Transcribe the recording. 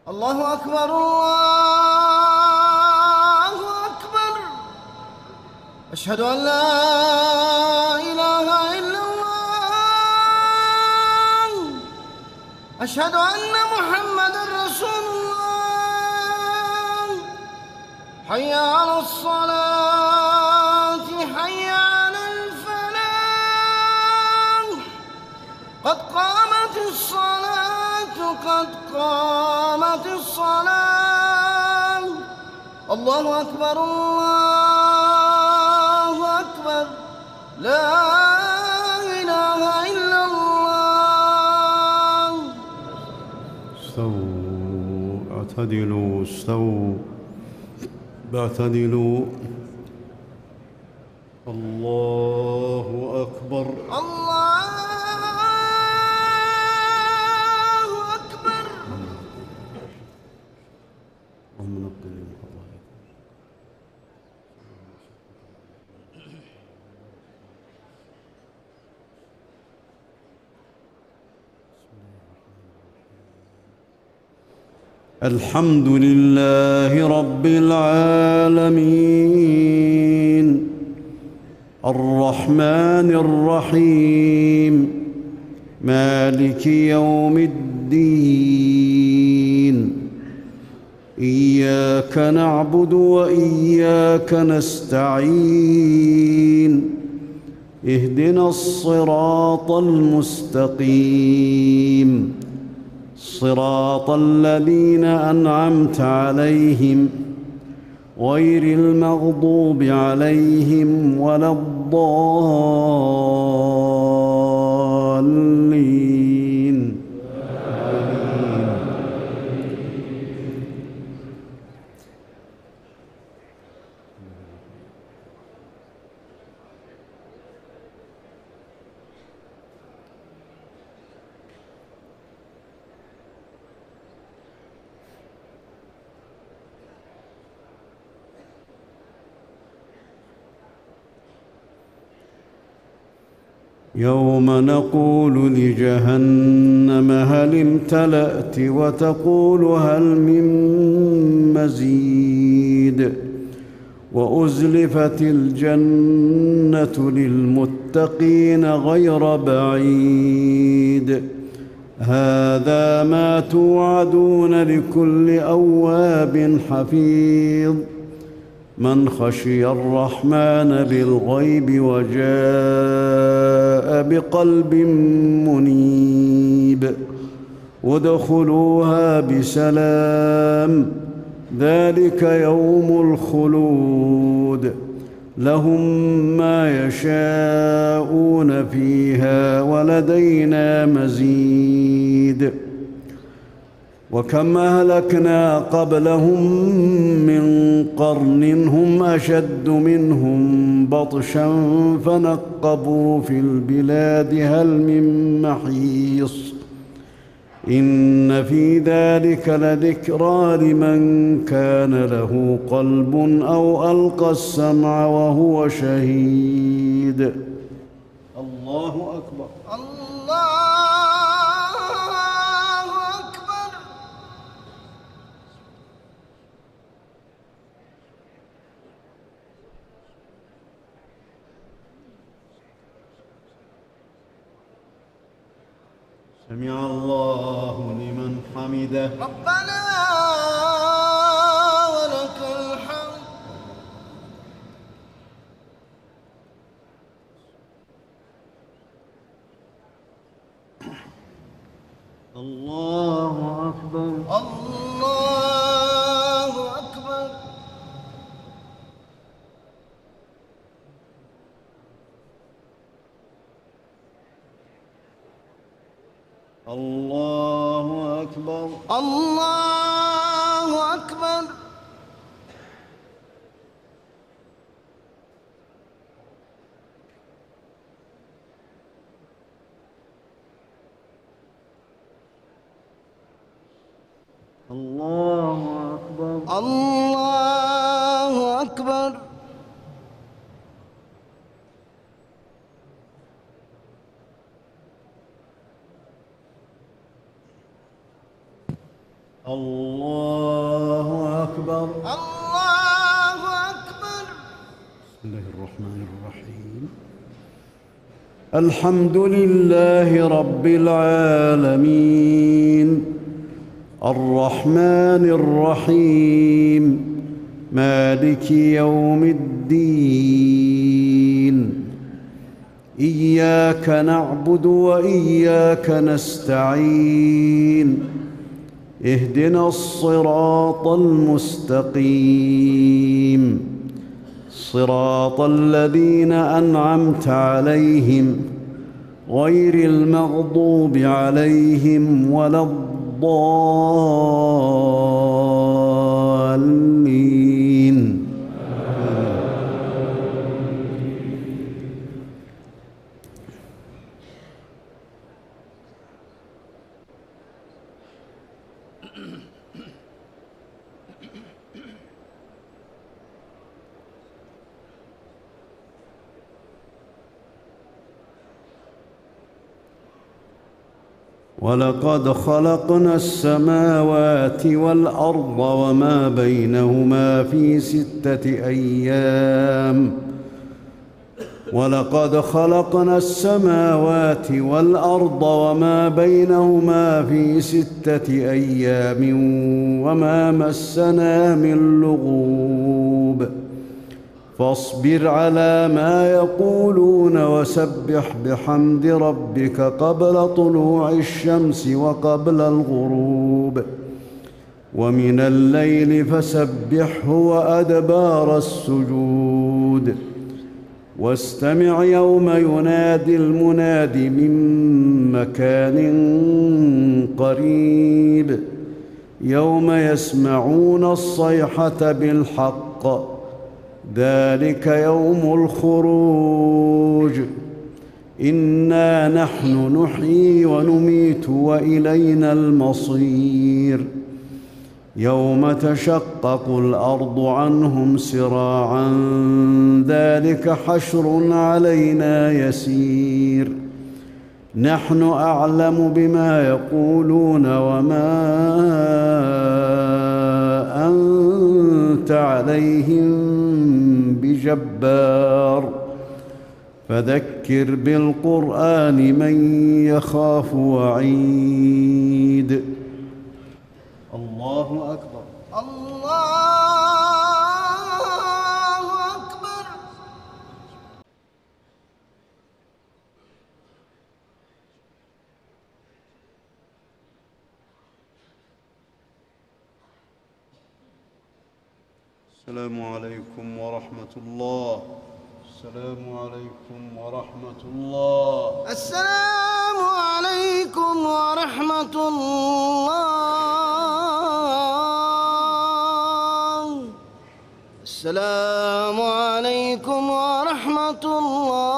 الله أكبر الله أكبر. أشهد أن لا إله إلا الله. أشهد أن محمدًا رسول الله. حي على الصلاة حي على الفلاح. قد قامت الصلاة قد قامت الصلاة. الله أكبر الله أكبر. لا إله إلا الله. استووا اعتدلوا استووا اعتدلوا. الله أكبر الله أكبر. اللهم نقني من خطاياك. الحمد لله رب العالمين الرحمن الرحيم مالك يوم الدين. إياك نعبد وإياك نستعين. اهدنا الصراط المستقيم صراط الذين أنعمت عليهم غير المغضوب عليهم ولا الضالين. يوم نقول لجهنم هل امتلأت وتقول هل من مزيد. وأزلفت الجنة للمتقين غير بعيد. هذا ما توعدون لكل أواب حفيظ. من خشي الرحمن بالغيب وجاء بقلب منيب. ادخلوها بسلام ذلك يوم الخلود. لهم ما يشاءون فيها ولدينا مزيد. وكم أهلكنا قبلهم من قرن هم أشد منهم بطشا فنقبوا في البلاد هل من محيص. إن في ذلك لذكرى لمن كان له قلب أو ألقى السمع وهو شهيد. الله أكبر الله أكبر. سمع الله لمن حمده. ربنا ولك الحمد. الله أكبر الله أكبر. الله أكبر الله أكبر. الله أكبر الله أكبر. الله أكبر. الله أكبر. بسم الله الرحمن الرحيم. الحمد لله رب العالمين الرحمن الرحيم مالك يوم الدين إياك نعبد وإياك نستعين اهدنا الصراط المستقيم صراط الذين أنعمت عليهم غير المغضوب عليهم ولا الضالين. ولقد خلقنا السماوات والأرض وما بينهما في 6 أيام ولقد خلقنا السماوات والأرض وما بينهما في 6 أيام وما مسنا من لغوب فاصبر على ما يقولون وسبح بحمد ربك قبل طلوع الشمس وقبل الغروب ومن الليل فسبحه وأدبار السجود واستمع يوم ينادي المناد من مكان قريب يوم يسمعون الصيحة بالحق ذلك يوم الخروج إنا نحن نحيي ونميت وإلينا المصير يوم تشقق الأرض عنهم سراعا ذلك حشر علينا يسير نحن أعلم بما يقولون وما أنت عليهم بجبار فذكر بالقرآن من يخاف وعيد. الله أكبر. الله أكبر. السلام عليكم ورحمة الله. السلام عليكم ورحمة الله. السلام عليكم ورحمة الله. السلام عليكم ورحمة الله.